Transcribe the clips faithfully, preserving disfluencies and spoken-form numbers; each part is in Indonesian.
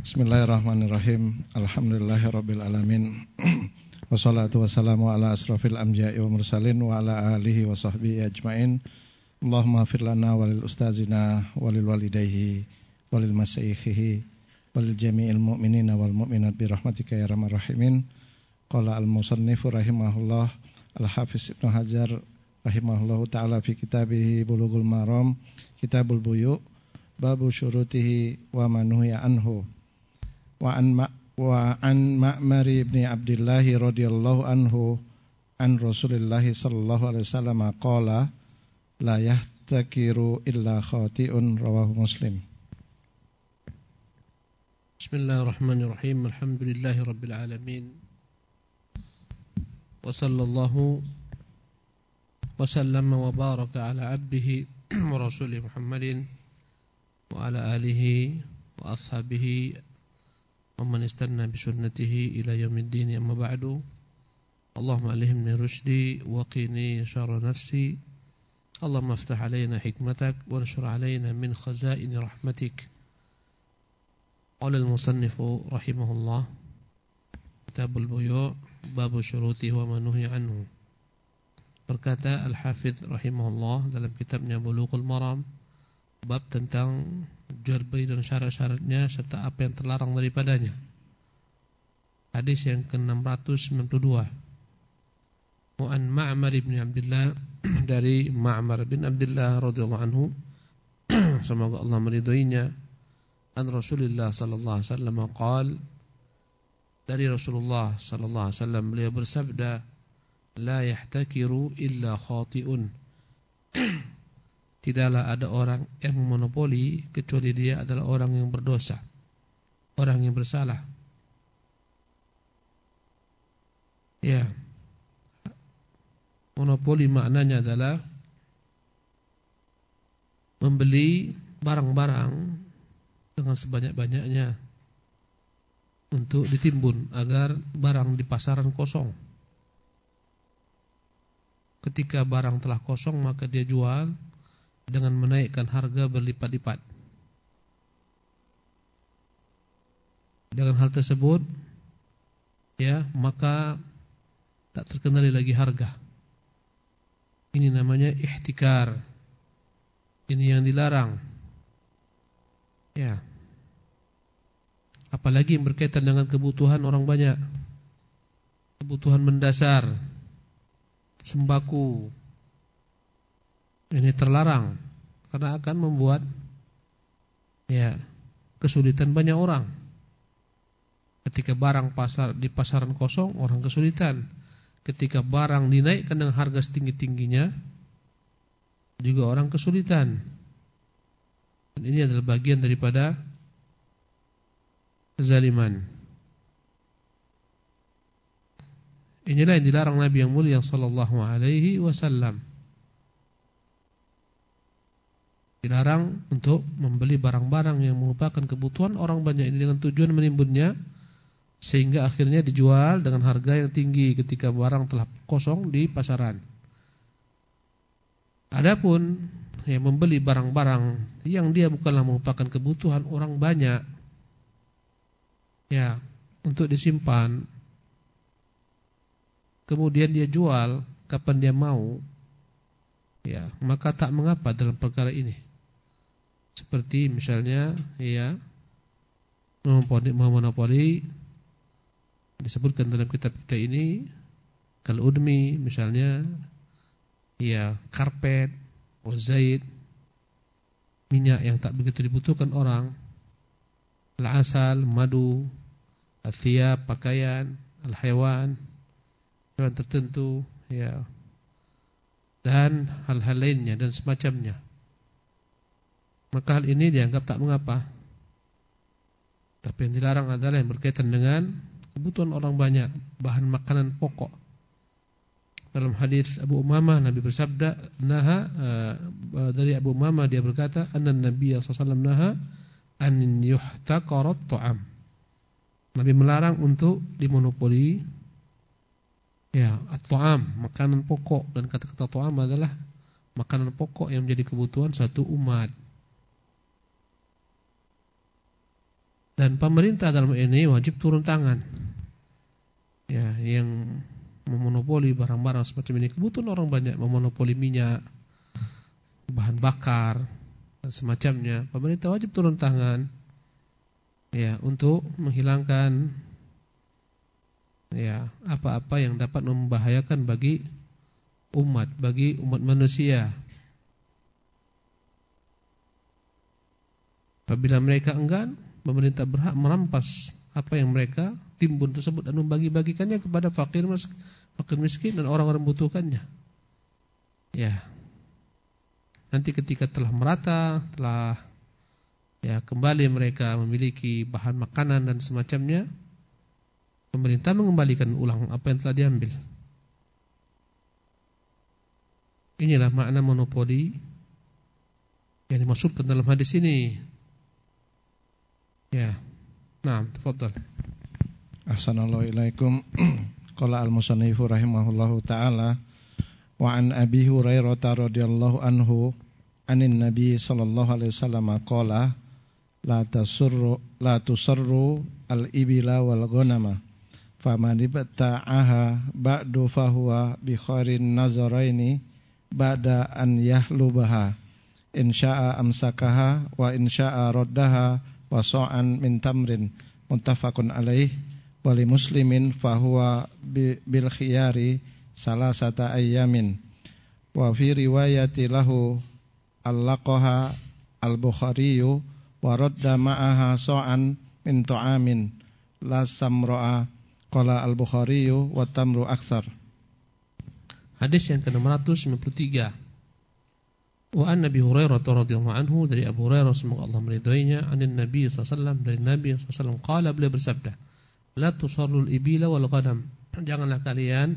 Bismillahirrahmanirrahim. Alhamdulillahirabbil alamin. Wassalatu wassalamu ala asrofil anbiya'i wa mursalin wa ala alihi wa sahbihi ajmain. Allahumma ighfir lana walil ustazina walil walidayhi walil masyayikhihi walil jami'il mu'minina wal mu'minat bi rahmatika ya arhamar rahimin. Qala al-musannifu rahimahullah al-hafiz Ibnu Hajar rahimahullahu ta'ala fi kitabih Bulughul Maram Kitabul Buyu' babu syurutihi wa manuhiya anhu. Wa an ma wa an Ma'mar ibn Abdullah radhiyallahu anhu an Rasulillah sallallahu alaihi wasallam qala la yahtakiru illa khati'un rawahu Muslim. Bismillahirrahmanirrahim. Alhamdulillahi rabbil alamin. Wa sallallahu wa sallama wa baraka ala abdihi wa rasulih Muhammadin wa ala alihi wa ashabihi ومن استنى بسنته إلى يوم الدين. أما بعد اللهم ألهمني رشدي وقني شر نفسي اللهم افتح علينا حكمتك وانشر علينا من خزائن رحمتك. قال المصنف رحمه الله كتاب البيوع باب شروطه وما نهي عنه. Berkata Al-Hafidz rahimahullah dalam kitabnya Bulughul Maram, bab tentang jual beli dan syarat-syaratnya serta apa yang terlarang daripadanya. Hadis yang ke enam ratus sembilan puluh dua. Wa an Ma'mar bin Abdullah, dari Ma'mar bin Abdullah radhiyallahu anhu, semoga Allah meridhoinya, an Rasulullah sallallahu alaihi wasallam qaal, dari Rasulullah sallallahu alaihi wasallam beliau bersabda, la yahtakiru illa khati'un. Tidaklah ada orang yang memonopoli kecuali dia adalah orang yang berdosa, orang yang bersalah. Ya, monopoli maknanya adalah membeli barang-barang dengan sebanyak-banyaknya untuk ditimbun agar barang di pasaran kosong. Ketika barang telah kosong maka dia jual dengan menaikkan harga berlipat-lipat. Dengan hal tersebut, ya, maka tak terkendali lagi harga. Ini namanya ihtikar. Ini yang dilarang. Ya. Apalagi yang berkaitan dengan kebutuhan orang banyak. Kebutuhan mendasar, sembako. Ini terlarang karena akan membuat ya kesulitan banyak orang. Ketika barang pasar di pasaran kosong, orang kesulitan. Ketika barang dinaikkan dengan harga setinggi-tingginya, juga orang kesulitan. Dan ini adalah bagian daripada kezaliman. Inilah yang dilarang Nabi yang mulia sallallahu alaihi wasallam. Dilarang untuk membeli barang-barang yang merupakan kebutuhan orang banyak ini dengan tujuan menimbunnya, sehingga akhirnya dijual dengan harga yang tinggi ketika barang telah kosong di pasaran. Adapun yang membeli barang-barang yang dia bukanlah merupakan kebutuhan orang banyak, ya, untuk disimpan, kemudian dia jual kapan dia mau, ya, maka tak mengapa dalam perkara ini. Seperti misalnya, ya, memonopoli disebutkan dalam kitab kita ini, kal-udmi misalnya, ya, karpet, zait, minyak yang tak begitu dibutuhkan orang, al-asal, madu, al-thiyab, pakaian, al-haywan, hewan tertentu, ya, dan hal-hal lainnya dan semacamnya. Maka hal ini dianggap tak mengapa. Tapi yang dilarang adalah yang berkaitan dengan kebutuhan orang banyak, bahan makanan pokok. Dalam hadis Abu Umamah, Nabi bersabda, naha, uh, dari Abu Umamah dia berkata, anna Nabi sallallahu alaihi wasallam naha an yuhtaqarat ta'am. Nabi melarang untuk dimonopoli, ya, at-ta'am, makanan pokok, dan kata-kata ta'am adalah makanan pokok yang menjadi kebutuhan satu umat. Dan pemerintah dalam ini wajib turun tangan. Ya, yang memonopoli barang-barang semacam ini, kebutuhan orang banyak memonopoli minyak, bahan bakar dan semacamnya. Pemerintah wajib turun tangan ya untuk menghilangkan ya apa-apa yang dapat membahayakan bagi umat, bagi umat manusia. Apabila mereka enggan, pemerintah berhak merampas apa yang mereka timbun tersebut dan membagi-bagikannya kepada fakir, fakir miskin dan orang-orang membutuhkannya. Ya. Nanti ketika telah merata, telah ya kembali mereka memiliki bahan makanan dan semacamnya, pemerintah mengembalikan ulang apa yang telah diambil. Inilah makna monopoli yang dimaksudkan dalam hadis ini. Ya. Naam, tafadhal. Ahsanallahu ilaikum. Qala al-musannifu rahimahullahu taala wa an Abi Hurairah radhiyallahu anhu anin Nabi sallallahu alaihi wasallam qala la tasurru la tusarru al-ibila wal ghanama faman ibta'aha ba'du fahuwa bi khairin nazaraini ba'da an yahlubaha in syaa'a amsakaha wa in syaa'a raddaha wa sa'an min tamrin muttafaqun alaih wa li muslimin fahuwa bil khiyari salasata ayyamin wa fi riwayati lahu allaqaha al-Bukhariyu wa radda ma'aha sa'an min ta'amin la samra'a qala al-Bukhariyu wa tamru aksar. Hadis yang ke enam ratus sembilan puluh tiga. Wa an Nabi Hurairah radhiyallahu anhu, dari Abu Hurairah semoga Allah meridhoinya, anin Nabi sallallahu alaihi wasallam, dari Nabi sallallahu alaihi wasallam qala, beliau bersabda, la tusarrul ibila wal ghanam, janganlah kalian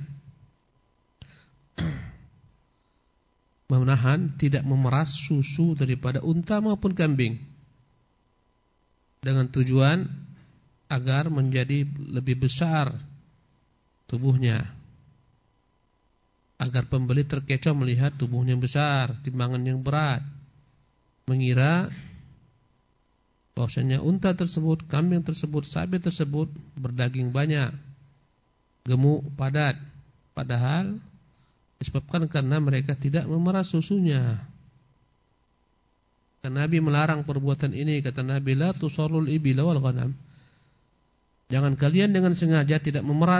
menahan, tidak memeras susu daripada unta maupun kambing dengan tujuan agar menjadi lebih besar tubuhnya, agar pembeli terkecoh melihat tubuhnya besar, timbangan yang berat, mengira bahwasanya unta tersebut, kambing tersebut, sapi tersebut berdaging banyak, gemuk, padat, padahal disebabkan karena mereka tidak memeras susunya. Dan Nabi melarang perbuatan ini, kata Nabi, la tusarrul ibila wal ghanam, jangan kalian dengan sengaja tidak memeras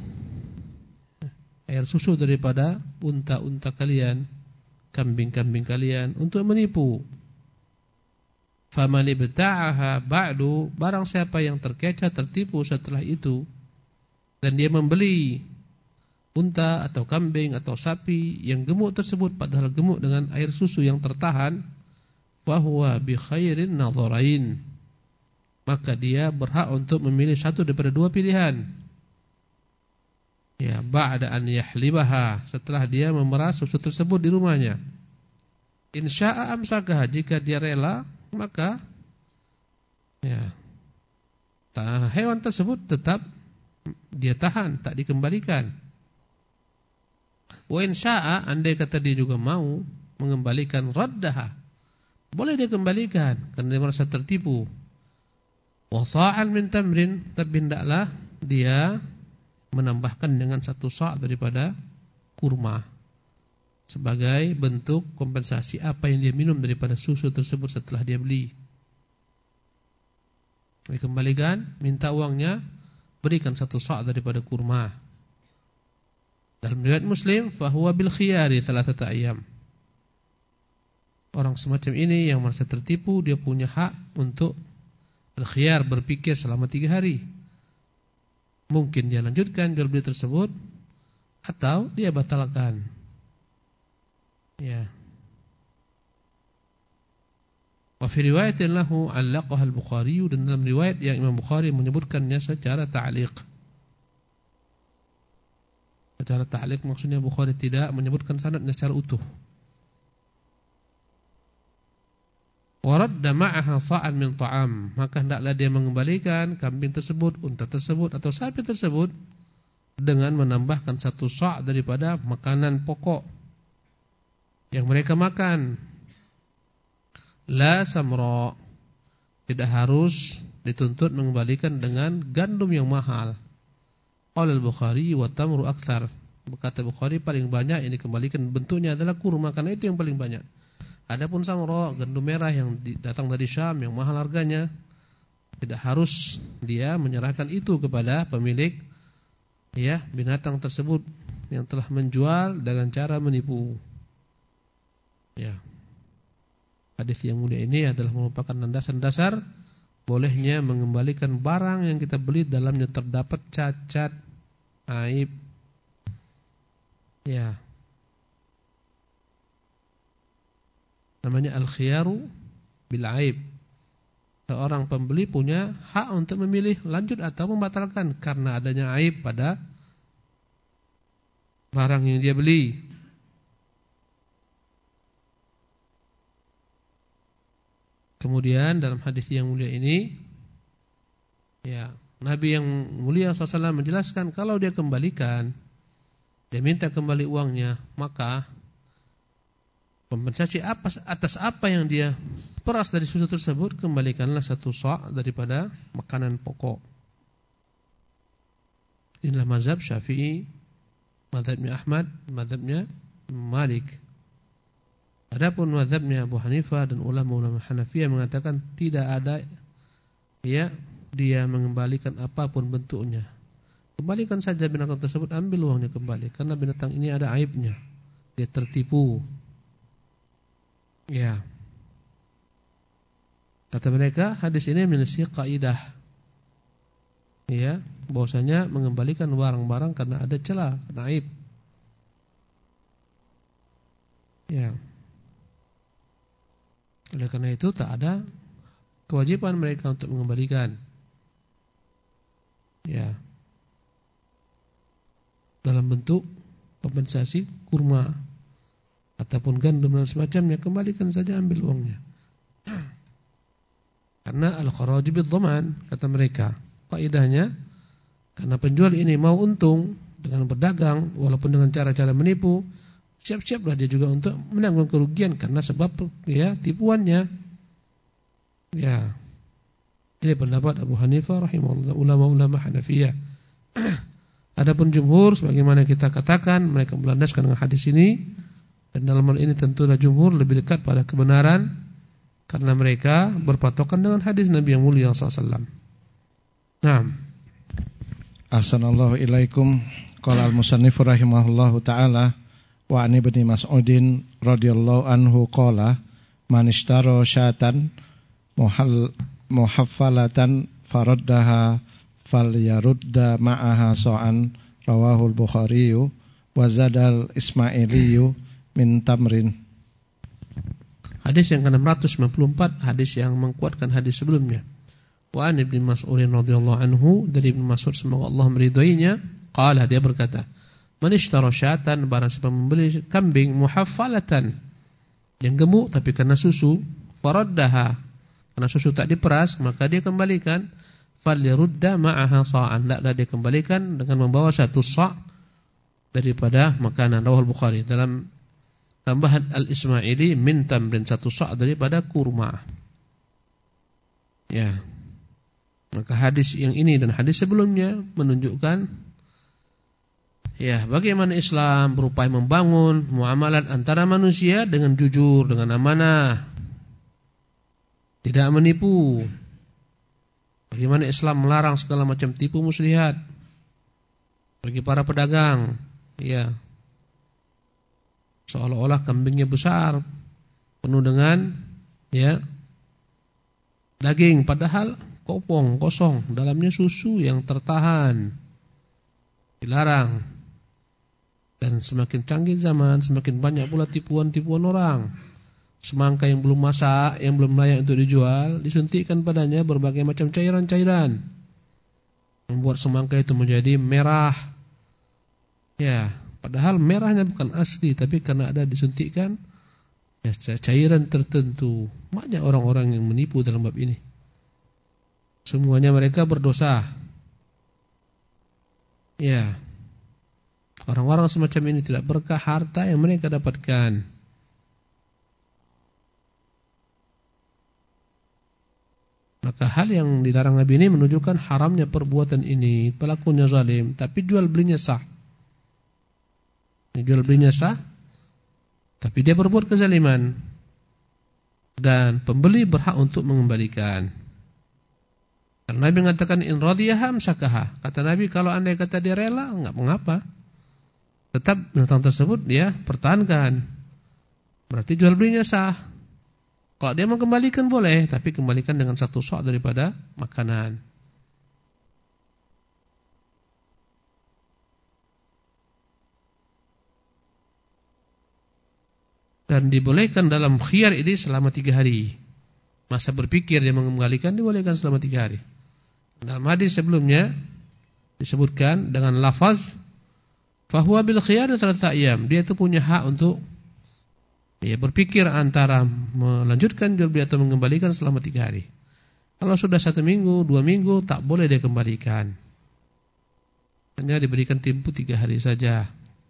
air susu daripada unta-unta kalian, kambing-kambing kalian untuk menipu. Faman ibta'aha ba'du, barang siapa yang terkecoh, tertipu setelah itu, dan dia membeli unta atau kambing atau sapi yang gemuk tersebut, padahal gemuk dengan air susu yang tertahan, fahuwa bi khairin nadharain, maka dia berhak untuk memilih satu daripada dua pilihan. Ya, ba'da an yahlibaha, setelah dia memeras susu tersebut di rumahnya. Insya'a amsakah, jika dia rela, maka ya, hewan tersebut tetap dia tahan, tak dikembalikan. Wa insya'a, andai kata dia juga mau mengembalikan, raddaha, boleh dia kembalikan karena dia merasa tertipu. Wa sa'an min tamrin, tapi hendaklah dia menambahkan dengan satu sa' daripada kurma sebagai bentuk kompensasi apa yang dia minum daripada susu tersebut setelah dia beli. Dikembalikan, minta uangnya, berikan satu sa' daripada kurma. Dalam riwayat Muslim, fahuwa bil khiyari thalathata ayyam, orang semacam ini yang merasa tertipu, dia punya hak untuk al-khiyar, berpikir selama tiga hari. Mungkin dia lanjutkan jual beli tersebut atau dia batalkan. Ya. Wa fi riwayatin lahu allaqaha al-Bukhari, dan dalam riwayat yang Imam Bukhari menyebutkannya secara ta'liq. Secara ta'liq maksudnya Bukhari tidak menyebutkan sanadnya secara utuh. Waradda ma'aha sa'an min ta'am, maka hendaklah dia mengembalikan kambing tersebut, unta tersebut atau sapi tersebut dengan menambahkan satu sa' daripada makanan pokok yang mereka makan. La samra, Tidak harus dituntut mengembalikan dengan gandum yang mahal. Qala al-Bukhari wa tamru aktsar. Berkata Bukhari paling banyak yang dikembalikan bentuknya adalah kurma karena itu yang paling banyak. Adapun samra, gandum merah yang datang dari Syam yang mahal harganya, tidak harus dia menyerahkan itu kepada pemilik ya binatang tersebut yang telah menjual dengan cara menipu. Ya. Hadis yang mulia ini adalah merupakan landasan dasar bolehnya mengembalikan barang yang kita beli dalamnya terdapat cacat, aib. Ya. Namanya al-khiyaru bil aib. Seorang pembeli punya hak untuk memilih lanjut atau membatalkan karena adanya aib pada barang yang dia beli. Kemudian dalam hadis yang mulia ini, ya Nabi yang mulia shallallahu alaihi wasallam menjelaskan kalau dia kembalikan, dia minta kembali uangnya, maka kompensasi apa atas apa yang dia peras dari susu tersebut, kembalikanlah satu sa' daripada makanan pokok. Inilah mazhab Syafi'i, mazhabnya Ahmad, mazhabnya Malik. Adapun mazhabnya Abu Hanifah dan ulama-ulama Hanafiyah mengatakan tidak ada ya dia mengembalikan apapun bentuknya. Kembalikan saja binatang tersebut, ambil uangnya kembali karena binatang ini ada aibnya. Dia tertipu. Ya. Kata mereka hadis ini menyelisih kaidah. Ya, bahwasanya mengembalikan barang-barang karena ada celah, karena aib. Ya. Oleh karena itu tak ada kewajiban mereka untuk mengembalikan. Ya. Dalam bentuk kompensasi kurma ataupun gandum dan semacamnya, kembalikan saja, ambil uangnya. Karena al-kharaj bid-dhaman, kata mereka. Kaidahnya karena penjual ini mau untung dengan berdagang walaupun dengan cara-cara menipu, siap-siaplah dia juga untuk menanggung kerugian karena sebab ya tipuannya. Ya. Ini pendapat Abu Hanifah rahimahullah, ulama-ulama Hanafiyah. Adapun jumhur sebagaimana kita katakan, mereka melandaskan dengan hadis ini, dan dalam hal ini tentulah jumhur lebih dekat pada kebenaran karena mereka berpatokan dengan hadis Nabi yang mulia sallallahu alaihi wasallam. Naam. Ahsanallahu ilaikum. Qala al-musannif rahimahullahu taala wa an ibni Mas'udin radhiyallahu anhu qala man ishtara syatan muhal muhaffalatan faraddaha falyarudda ma'aha sa'an, rawahul Bukhari wa zadal Ismaili min tamrin. Hadis yang ke enam ratus sembilan puluh empat, hadis yang menguatkan hadis sebelumnya. Wa an ibni Mas'udin radhiyallahu anhu, dari Ibnu Mas'ud semoga Allah meridhoinya, qala, dia berkata, man ishtara syatan, barang siapa membeli kambing muhaffalatan, yang gemuk tapi karena susu, faraddaha, karena susu tak diperas, maka dia kembalikan, falyarudda ma'aha sa'an, hendaklah dia kembalikan dengan membawa satu sa' daripada makanan. Rawahul Bukhari. Dalam tambahan al-Ismaili min tamrin, satu sa' daripada kurma. Ya. Maka hadis yang ini dan hadis sebelumnya menunjukkan ya bagaimana Islam berupaya membangun muamalat antara manusia dengan jujur, dengan amanah, tidak menipu. Bagaimana Islam melarang segala macam tipu muslihat bagi para pedagang, ya, seolah-olah kambingnya besar, penuh dengan ya daging, padahal kopong, kosong, dalamnya susu yang tertahan. Dilarang. Dan semakin canggih zaman, semakin banyak pula tipuan-tipuan orang. Semangka yang belum masak, yang belum layak untuk dijual, disuntikkan padanya berbagai macam cairan-cairan, membuat semangka itu menjadi merah. Ya, padahal merahnya bukan asli, tapi karena ada disuntikkan ya, cairan tertentu. Banyak orang-orang yang menipu dalam bab ini. Semuanya mereka berdosa. Ya. Orang-orang semacam ini tidak berkah harta yang mereka dapatkan. . Maka hal yang dilarang Nabi ini menunjukkan haramnya perbuatan ini, pelakunya zalim, tapi jual belinya sah. Jual belinya sah, tapi dia berbuat kezaliman, dan pembeli berhak untuk mengembalikan. Karena Nabi mengatakan in radiyaha amsakaha. Kata Nabi, kalau andai kata dia rela, enggak mengapa. Tetap binatang tersebut dia pertahankan. Berarti jual belinya sah. Kalau dia mau kembalikan boleh, tapi kembalikan dengan satu sok daripada makanan. Dan dibolehkan dalam khiyar ini selama tiga hari. Masa berpikir dia mengembalikan dibolehkan selama tiga hari. Dalam hadis sebelumnya disebutkan dengan lafaz fahuwa bil khiyar thalathata ayyam. Dia itu punya hak untuk ya berpikir antara melanjutkan jual beli atau mengembalikan selama tiga hari. Kalau sudah satu minggu, dua minggu, tak boleh dia kembalikan. Hanya diberikan tempo tiga hari saja.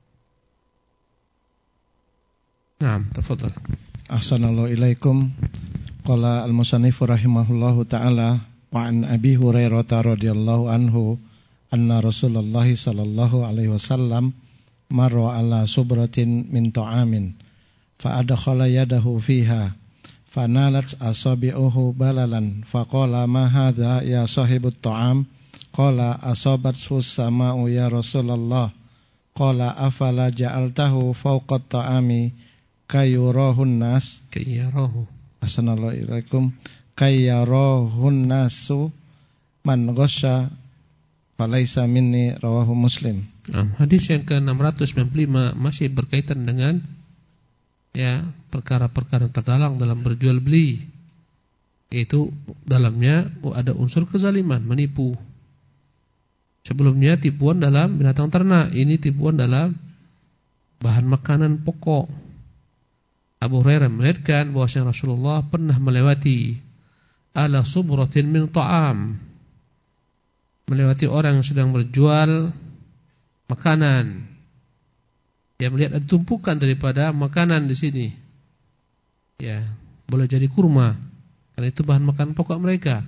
Nah, tafadhal. Ahsanallahu ilaikum. Qala al-musannif rahimahullahu ta'ala wa an Abi Hurairah radhiyallahu anhu anna Rasulullah sallallahu alaihi wasallam marra ala subratin min ta'amin fa'adkhala yadahu fiha fanalat asabi'uhu balalan faqala ma hadha ya sahibut ta'am qala asabat sus sama'u ya Rasulullah qala afala ja'altahu fawqa ta'ami kayyarahun nas kayyarahu assalamualaikum kayyarahun nasu man ghasya falaisa minni rawahu Muslim. Nah, hadis yang ke enam ratus sembilan puluh lima masih berkaitan dengan ya perkara-perkara terdalam dalam berjual beli, yaitu dalamnya ada unsur kezaliman, menipu. Sebelumnya tipuan dalam binatang ternak, ini tipuan dalam bahan makanan pokok. Abu Hurairah melihatkan bahwasanya Rasulullah pernah melewati ala subratin min ta'am, melewati orang yang sedang berjual makanan. Dia melihat ada tumpukan daripada makanan di sini. Ya, boleh jadi kurma, karena itu bahan makanan pokok mereka.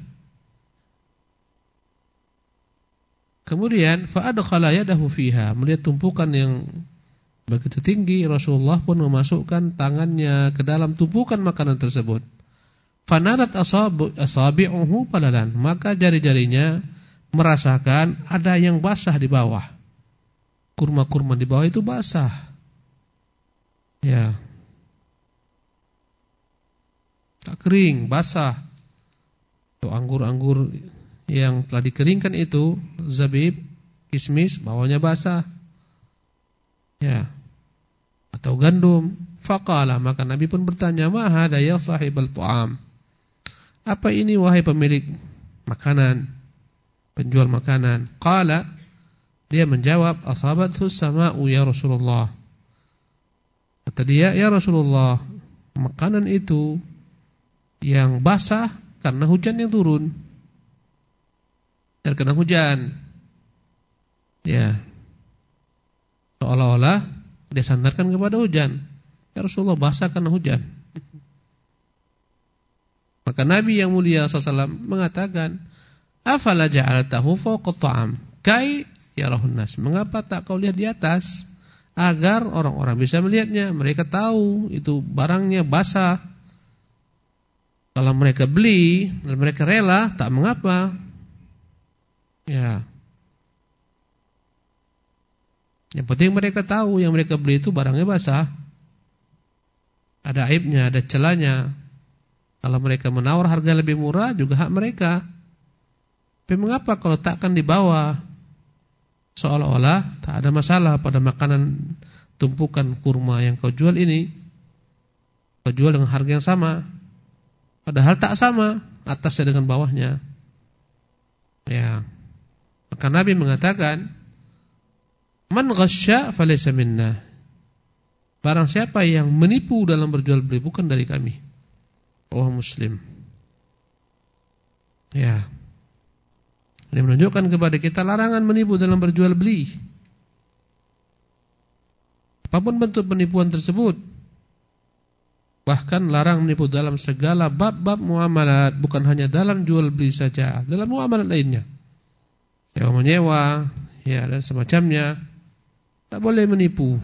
Kemudian fa'adkhala yadahu fiha, melihat tumpukan yang begitu tinggi, Rasulullah pun memasukkan tangannya ke dalam tumpukan makanan tersebut. Fanarat asabi'uhu palalan, maka jari-jarinya merasakan ada yang basah di bawah. Kurma-kurma di bawah itu basah. Ya. Tak kering, basah. Itu anggur-anggur yang telah dikeringkan itu, zabib, kismis, bawahnya basah. Ya. Atau gandum. Faqala, maka Nabi pun bertanya, "Ma hadza ya sahibal tu'am?" Apa ini wahai pemilik makanan, penjual makanan? Qala, dia menjawab, "Asabathu sama'u ya Rasulullah." Kata dia, "Ya Rasulullah, makanan itu yang basah karena hujan yang turun." Terkena hujan. Ya. Seolah-olah dia sandarkan kepada hujan. Ya Rasulullah, basah karena hujan. Maka Nabi yang mulia sallallahu alaihi wasallam mengatakan, "Afala ja'altahu fawqa ta'am kai yarahun nas." Mengapa tak kau lihat di atas agar orang-orang bisa melihatnya, mereka tahu itu barangnya basah. Kalau mereka beli dan mereka rela, tak mengapa. Ya. Yang penting mereka tahu yang mereka beli itu barangnya basah. Ada aibnya, ada celanya. Kalau mereka menawar harga lebih murah juga hak mereka. Tapi mengapa kalau takkan di bawah? Seolah-olah tak ada masalah pada makanan tumpukan kurma yang kau jual ini. Kau jual dengan harga yang sama. Padahal tak sama atasnya dengan bawahnya. Ya. Maka Nabi mengatakan, "Man ghasya falaysa minna." Barang siapa yang menipu dalam berjual beli bukan dari kami. Oh Muslim. Ya. Ini menunjukkan kepada kita larangan menipu dalam berjual beli. Apapun bentuk penipuan tersebut. Bahkan larang menipu dalam segala bab-bab muamalat, bukan hanya dalam jual beli saja, dalam muamalat lainnya. Sewa menyewa, ya dan semacamnya. Tak boleh menipu.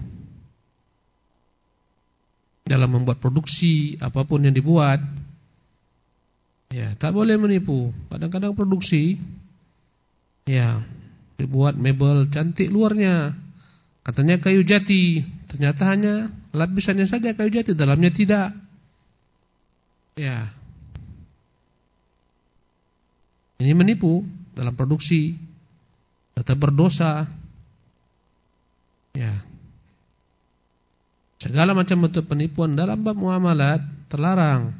Dalam membuat produksi apapun yang dibuat, ya tak boleh menipu. Kadang-kadang produksi, ya dibuat mebel cantik luarnya, katanya kayu jati, ternyata hanya lapisannya saja kayu jati, dalamnya tidak. Ya, ini menipu dalam produksi, tetap berdosa. Ya, segala macam bentuk penipuan dalam bab muamalat terlarang.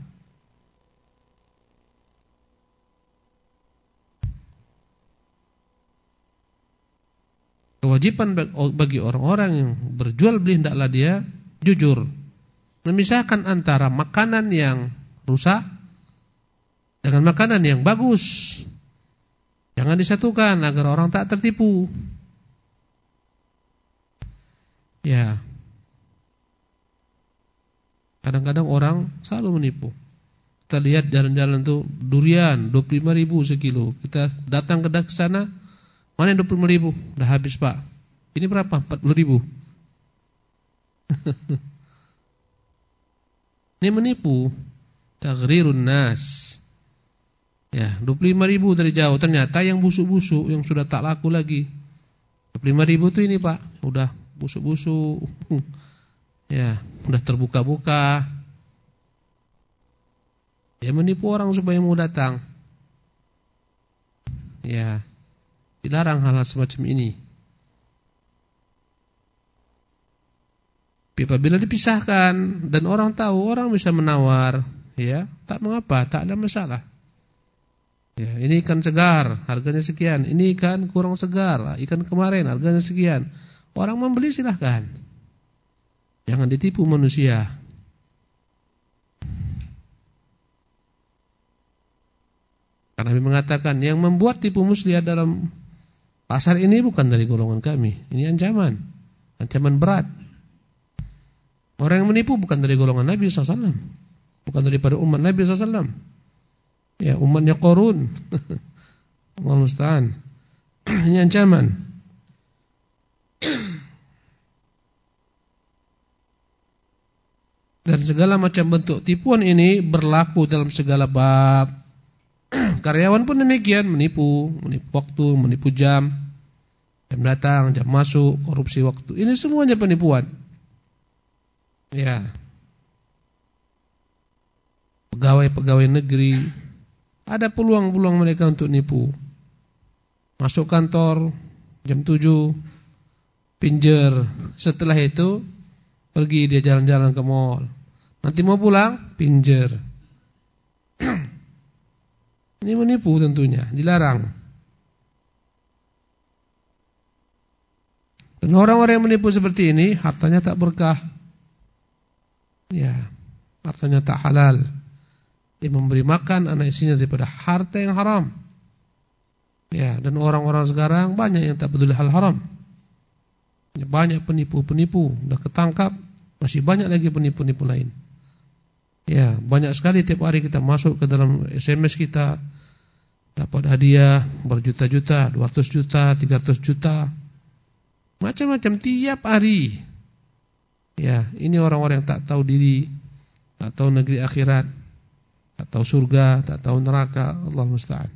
Kewajiban bagi orang-orang yang berjual beli hendaklah dia jujur, memisahkan antara makanan yang rusak dengan makanan yang bagus. Jangan disatukan agar orang tak tertipu. Ya, kadang-kadang orang selalu menipu. Kita lihat jalan-jalan tuh durian dua puluh lima ribu sekilo. Kita datang ke sana, mana yang dua puluh lima ribu? Udah habis pak. Ini berapa? empat puluh ribu. Ini menipu. Taghrirun nas. Ya, dua puluh lima ribu dari jauh. Ternyata yang busuk-busuk, yang sudah tak laku lagi. dua puluh lima ribu tuh ini pak, udah busuk-busuk. Ya, udah terbuka-buka. Dia menipu orang supaya mau datang. Ya, dilarang hal-hal semacam ini. Apabila dipisahkan dan orang tahu, orang bisa menawar, ya, tak mengapa, tak ada masalah. Ya, ini ikan segar, harganya sekian. Ini ikan kurang segar, ikan kemarin harganya sekian. Orang membeli silahkan. Jangan ditipu manusia. Karena Nabi mengatakan yang membuat tipu muslihat dalam pasar ini bukan dari golongan kami. Ini ancaman, ancaman berat. Orang yang menipu bukan dari golongan Nabi shallallahu alaihi wasallam, bukan daripada umat Nabi shallallahu alaihi wasallam. Ya, umatnya Qarun. Allah musta'an. Ini ancaman. Dan segala macam bentuk tipuan ini berlaku dalam segala bab. Karyawan pun demikian, menipu, menipu waktu, menipu jam, jam datang, jam masuk, korupsi waktu. Ini semuanya penipuan. Ya. Pegawai-pegawai negeri, ada peluang-peluang mereka untuk nipu. Masuk kantor jam tujuh, pinjer. Setelah itu pergi dia jalan-jalan ke mall. Nanti mau pulang, pinjer. Ini menipu tentunya, dilarang. Dan orang-orang yang menipu seperti ini hartanya tak berkah. Ya, hartanya tak halal. Dia memberi makan anak istrinya daripada harta yang haram. Ya, dan orang-orang sekarang banyak yang tak peduli hal haram. Ya, banyak penipu-penipu, udah ketangkap, masih banyak lagi penipu-penipu lain. Ya, banyak sekali tiap hari kita masuk ke dalam S M S kita, dapat hadiah berjuta-juta, dua ratus juta, tiga ratus juta. Macam-macam tiap hari. Ya, ini orang-orang yang tak tahu diri, tak tahu negeri akhirat, tak tahu surga, tak tahu neraka. Allah musta'an.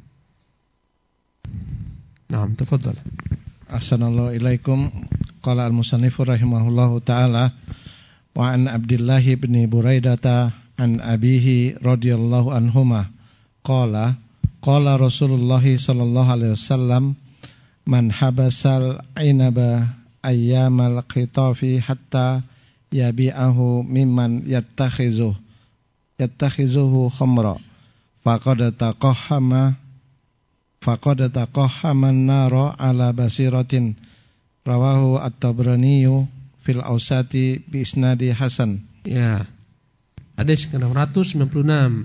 Naam, tafadhal. Ahsanallahu ilaikum. Qala al-musannif rahimahullahu taala wa an Abdullah bin Buraidah an abihi radhiyallahu anhuma qala qala Rasulullah sallallahu alaihi wasallam man habasal ainaba ayyamal qitafi hatta yabi'ahu mimman yattakhizuhu yattakhizuhu khamra faqad taqahhama faqad taqahhama an-nara ala basiratin rawahu at-Tabrani fil Awsati bi isnadi hasan. Ya. Hadis ke enam ratus sembilan puluh enam.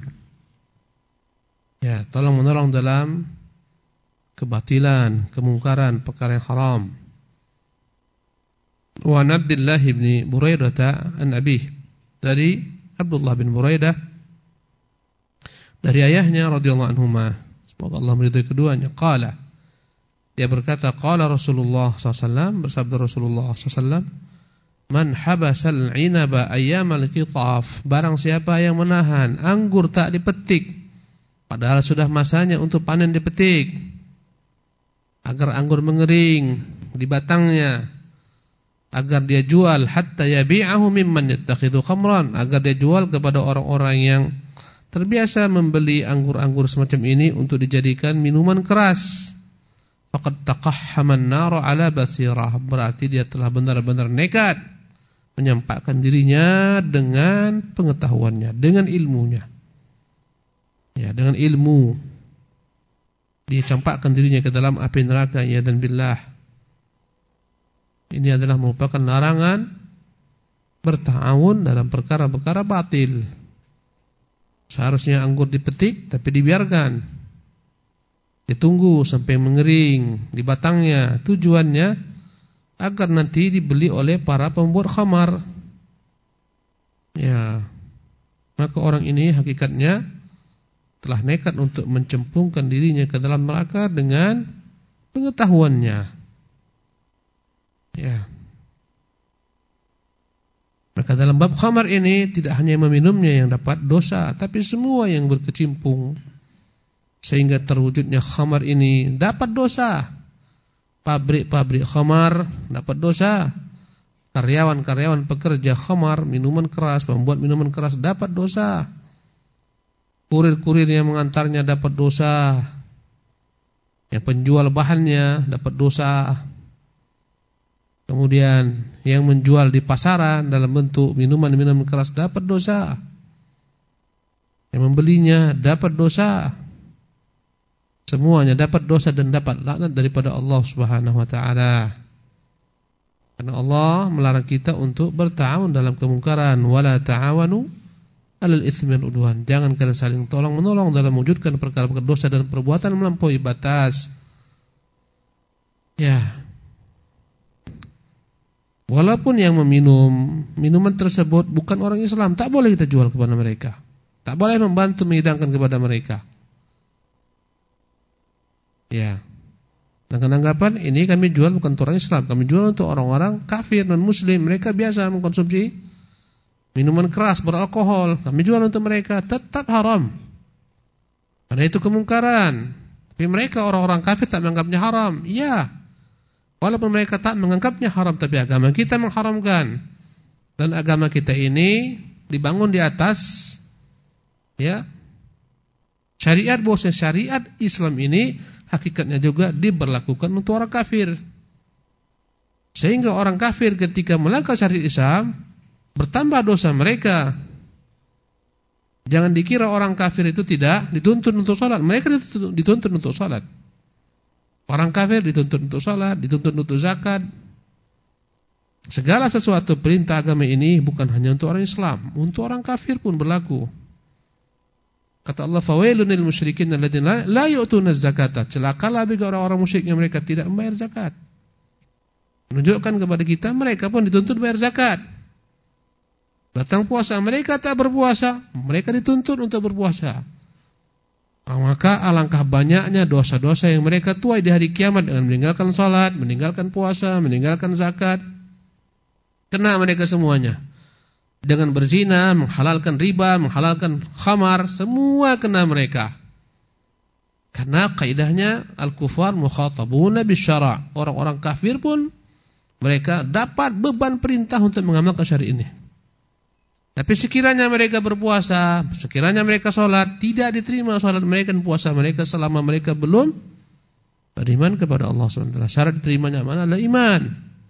Ya, tolong menolong dalam kebatilan, kemungkaran, perkara yang haram. Wa Abdullah bin Buraidah an Abi, dari Abdullah bin Buraidah dari ayahnya radhiyallahu anhuma, semoga Allah meridhai keduanya, qala, dia berkata, qala Rasulullah sallallahu alaihi wasallam, bersabda Rasulullah sallallahu alaihi wasallam, man habasal inaba ayyamal qitaf, barang siapa yang menahan anggur tak dipetik padahal sudah masanya untuk panen dipetik, agar anggur mengering di batangnya, agar dia jual, hatta yabi'ahu mimman yattakhidhu khamran, agar dia jual kepada orang-orang yang terbiasa membeli anggur-anggur semacam ini untuk dijadikan minuman keras. Faqad taqahhaman nar ala basirah, berarti dia telah benar-benar nekat menyampaikan dirinya dengan pengetahuannya, dengan ilmunya. Ya, dengan ilmu dia campakkan dirinya ke dalam api neraka, ya dan billah. Ini adalah merupakan larangan berta'awun dalam perkara-perkara batil. Seharusnya anggur dipetik tapi dibiarkan, ditunggu sampai mengering di batangnya, tujuannya agar nanti dibeli oleh para pembuat khamar. Ya, maka orang ini hakikatnya telah nekat untuk mencemplungkan dirinya ke dalam neraka dengan pengetahuannya. Ya. Maka dalam bab khamar ini tidak hanya meminumnya yang dapat dosa, tapi semua yang berkecimpung sehingga terwujudnya khamar ini dapat dosa. Pabrik-pabrik khamar dapat dosa. Karyawan-karyawan pekerja khamar, minuman keras, pembuat minuman keras dapat dosa. Kurir-kurir yang mengantarnya dapat dosa. Yang penjual bahannya dapat dosa. Kemudian yang menjual di pasaran dalam bentuk minuman-minuman keras dapat dosa. Yang membelinya dapat dosa. Semuanya dapat dosa dan dapat laknat daripada Allah Subhanahu wa taala. Karena Allah melarang kita untuk berta'awun dalam kemungkaran, wala ta'awanu 'alal itsmi wal 'udwan. Jangan kalian saling tolong-menolong dalam mewujudkan perkara-perkara dosa dan perbuatan melampaui batas. Ya. Walaupun yang meminum minuman tersebut bukan orang Islam, tak boleh kita jual kepada mereka. Tak boleh membantu menghidangkan kepada mereka. Ya. Dengan anggapan ini kami jual bukan untuk orang Islam, kami jual untuk orang-orang kafir non muslim, mereka biasa mengkonsumsi minuman keras beralkohol, kami jual untuk mereka, tetap haram. Karena itu kemungkaran. Tapi mereka orang-orang kafir tak menganggapnya haram. Iya. Walaupun mereka tak menganggapnya haram, tapi agama kita mengharamkan. Dan agama kita ini dibangun di atas ya syariat, bahwa syariat Islam ini hakikatnya juga diberlakukan untuk orang kafir. Sehingga orang kafir ketika melanggar syariat Islam bertambah dosa mereka. Jangan dikira orang kafir itu tidak dituntut untuk salat, mereka dituntut, dituntut untuk salat. Orang kafir dituntut untuk salat, dituntut untuk zakat. Segala sesuatu perintah agama ini bukan hanya untuk orang Islam, untuk orang kafir pun berlaku. Kata Allah, fawailun lil musyrikin alladziina la yu'tuna zakata. Celakalah bagi orang-orang musyrik yang mereka tidak membayar zakat. Menunjukkan kepada kita mereka pun dituntut bayar zakat. Datang puasa, mereka tak berpuasa, mereka dituntut untuk berpuasa. Maka alangkah banyaknya dosa-dosa yang mereka tuai di hari kiamat dengan meninggalkan salat, meninggalkan puasa, meninggalkan zakat. Kena mereka semuanya. Dengan berzina, menghalalkan riba, menghalalkan khamar, semua kena mereka. Karena kaidahnya al-kufar mukhatabuna bisyara'. Orang-orang kafir pun mereka dapat beban perintah untuk mengamalkan syariat ini. Tapi sekiranya mereka berpuasa, sekiranya mereka sholat, tidak diterima sholat mereka dan puasa mereka selama mereka belum beriman kepada Allah subhanahu wa taala. Syarat diterimanya mana adalah iman.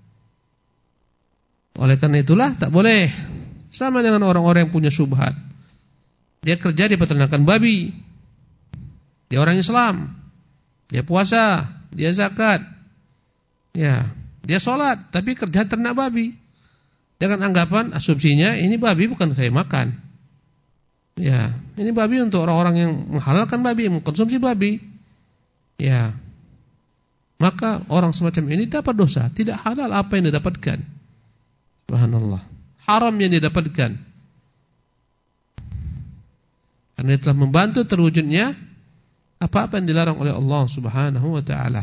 Oleh karena itulah tak boleh. Sama dengan orang-orang yang punya syubhat. Dia kerja di peternakan babi. Dia orang Islam. Dia puasa, dia zakat. Ya, dia sholat tapi kerja ternak babi. Dengan anggapan asumsinya ini babi bukan saya makan. Ya, ini babi untuk orang-orang yang menghalalkan babi, yang mengkonsumsi babi. Ya. Maka orang semacam ini dapat dosa, tidak halal apa yang didapatkan. Subhanallah. Haram yang didapatkan. Karena dia telah membantu terwujudnya apa-apa yang dilarang oleh Allah Subhanahu wa taala.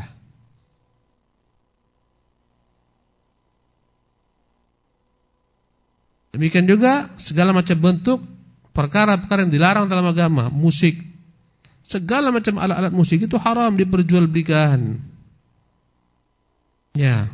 Demikian juga segala macam bentuk perkara-perkara yang dilarang dalam agama, musik, segala macam alat-alat musik itu haram diperjualbelikan. Ya.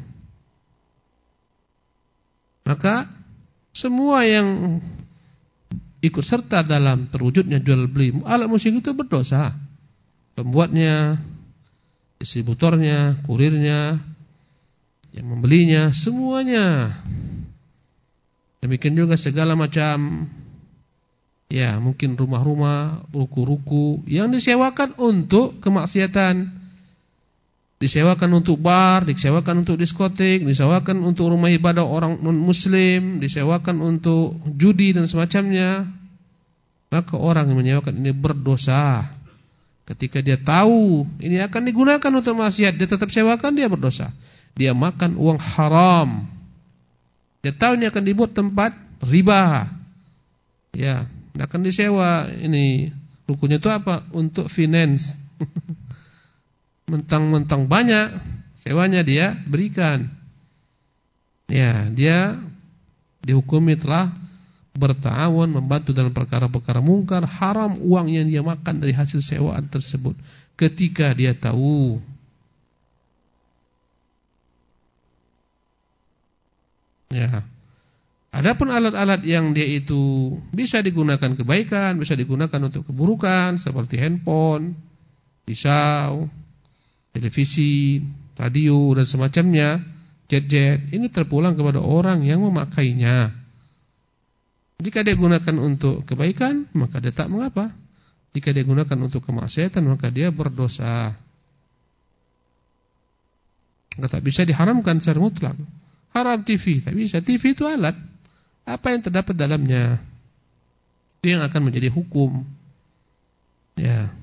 Maka semua yang ikut serta dalam terwujudnya jual beli alat musik itu berdosa. Pembuatnya, distributornya, kurirnya, yang membelinya, semuanya. Demikian juga segala macam, ya mungkin rumah-rumah, ruku-ruku yang disewakan untuk kemaksiatan, disewakan untuk bar, disewakan untuk diskotik, disewakan untuk rumah ibadah orang non-muslim, disewakan untuk judi dan semacamnya. Maka orang yang menyewakan ini berdosa. Ketika dia tahu ini akan digunakan untuk maksiat, dia tetap sewakan, dia berdosa. Dia makan uang haram. Dia tahu ini akan dibuat tempat riba. Ya, akan disewa ini. Rukunya itu apa? Untuk finance. Mentang-mentang banyak sewanya dia berikan. Ya, dia dihukumi telah bertawun, membantu dalam perkara-perkara mungkar, haram uang yang dia makan dari hasil sewaan tersebut. Ketika dia tahu. Ya. Adapun alat-alat yang dia itu bisa digunakan kebaikan, bisa digunakan untuk keburukan, seperti handphone, pisau, televisi, radio dan semacamnya, jet-jet, ini terpulang kepada orang yang memakainya. Jika dia gunakan untuk kebaikan, maka dia tak mengapa. Jika dia gunakan untuk kemaksiatan, maka dia berdosa. Maka tak bisa diharamkan secara mutlak. Haram T V, tak bisa. T V itu alat. Apa yang terdapat dalamnya itu yang akan menjadi hukum. Ya.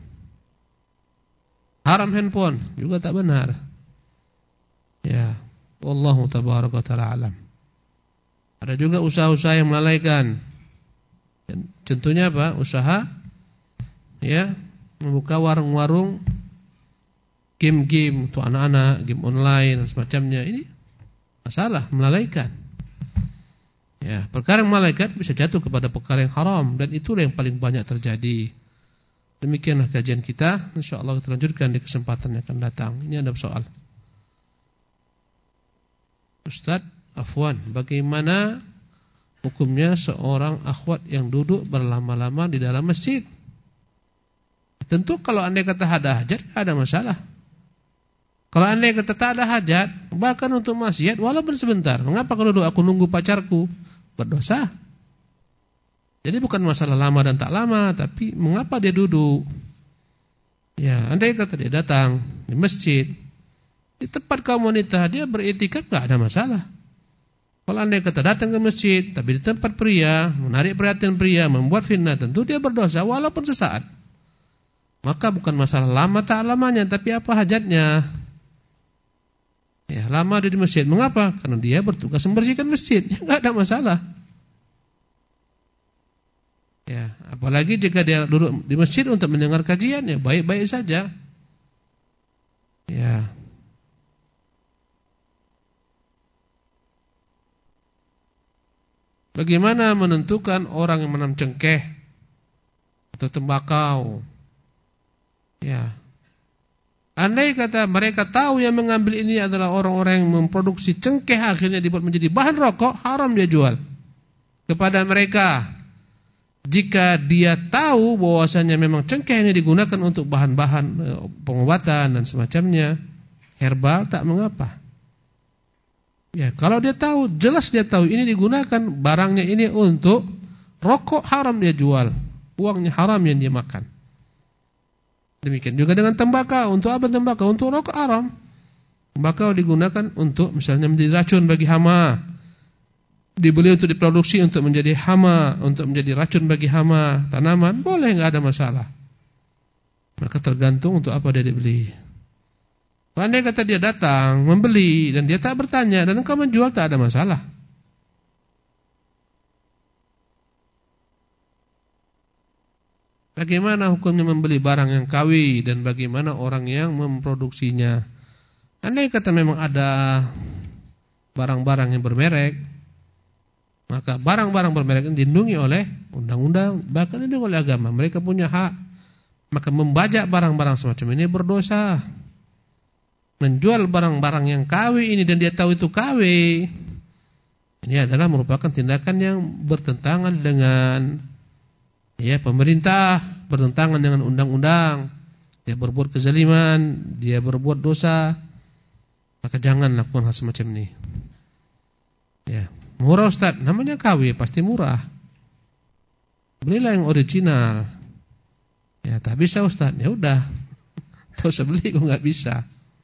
Haram handphone juga tak benar. Ya. Wallahu tabaraka wa ta'ala alam. Ada juga usaha-usaha yang melalaikan. Contohnya apa? Usaha ya, membuka warung-warung game-game untuk anak-anak, game online dan semacamnya. Ini masalah, melalaikan. Ya, perkara yang malaikat bisa jatuh kepada perkara yang haram, dan itulah yang paling banyak terjadi. Demikianlah kajian kita. InsyaAllah kita lanjutkan di kesempatan yang akan datang. Ini ada soal. Ustaz, afwan, bagaimana hukumnya seorang akhwat yang duduk berlama-lama di dalam masjid? Tentu kalau andai kata ada hajat, ada masalah. Kalau andai kata tak ada hajat, bahkan untuk maksiat walaupun sebentar. Mengapa kalau duduk aku nunggu pacarku? Berdosa. Jadi bukan masalah lama dan tak lama, tapi mengapa dia duduk? Ya, andai kata dia datang di masjid, di tempat kaum wanita, dia beriktikaf, enggak ada masalah. Kalau andai kata datang ke masjid, tapi di tempat pria, menarik perhatian pria, membuat fitnah, tentu dia berdosa walaupun sesaat. Maka bukan masalah lama tak lamanya, tapi apa hajatnya? Ya, lama dia di masjid. Mengapa? Karena dia bertugas membersihkan masjid. Ya, enggak ada masalah. Ya, apalagi jika dia duduk di masjid untuk mendengar kajian, ya baik-baik saja. Ya. Bagaimana menentukan orang yang menanam cengkeh atau tembakau? Ya. Andai kata mereka tahu yang mengambil ini adalah orang-orang yang memproduksi cengkeh, akhirnya dibuat menjadi bahan rokok, haram dia jual kepada mereka. Jika dia tahu bahwasanya memang cengkeh ini digunakan untuk bahan-bahan pengobatan dan semacamnya, herbal, tak mengapa. Ya, kalau dia tahu, jelas dia tahu ini digunakan barangnya ini untuk rokok, haram dia jual. Uangnya haram yang dia makan. Demikian juga dengan tembakau. Untuk apa tembakau? Untuk rokok haram. Tembakau digunakan untuk misalnya menjadi racun bagi hama. Dibeli untuk diproduksi untuk menjadi hama, untuk menjadi racun bagi hama tanaman, boleh, enggak ada masalah. Maka tergantung untuk apa dia dibeli. Andai kata dia datang membeli dan dia tak bertanya dan engkau menjual, tak ada masalah. Bagaimana hukumnya membeli barang yang K W dan bagaimana orang yang memproduksinya? Andai kata memang ada barang-barang yang bermerek, maka barang-barang bermerek ini dilindungi oleh undang-undang, bahkan dilindungi oleh agama. Mereka punya hak. Maka membajak barang-barang semacam ini berdosa. Menjual barang-barang yang K W ini dan dia tahu itu K W, ini adalah merupakan tindakan yang bertentangan dengan ya pemerintah, bertentangan dengan undang-undang. Dia berbuat kezaliman, dia berbuat dosa. Maka jangan lakukan hal semacam ini. Ya, murah Ustaz, namanya K W pasti murah. Belilah yang original. Ya, tak bisa Ustaz. Ya udah. Tak usah beli kok enggak bisa.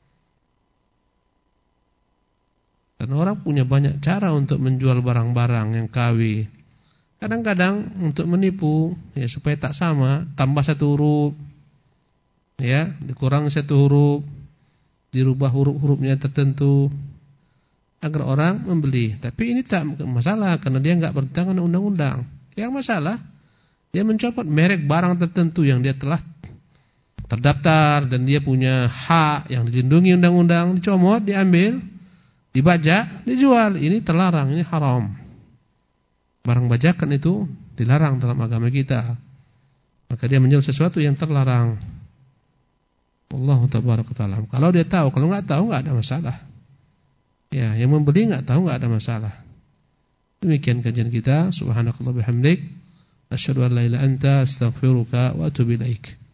Karena orang punya banyak cara untuk menjual barang-barang yang K W. Kadang-kadang untuk menipu, ya supaya tak sama, tambah satu huruf, ya, dikurang satu huruf, dirubah huruf-hurufnya tertentu, agar orang membeli. Tapi ini tak masalah, karena dia enggak bertentangan dengan undang-undang. Yang masalah, dia mencopot merek barang tertentu yang dia telah terdaftar dan dia punya hak yang dilindungi undang-undang, dicomot, diambil, dibajak, dijual. Ini terlarang, ini haram. Barang bajakan itu dilarang dalam agama kita. Maka dia menjual sesuatu yang terlarang. Wallahu tabaraka ta'ala. Kalau dia tahu, kalau enggak tahu enggak ada masalah. Ya, yang membeli enggak tahu enggak ada masalah. Demikian kajian kita. Subhanakallah bihamdik, asyhadu an la ilaha illa anta, astaghfiruka wa atubu ilaik.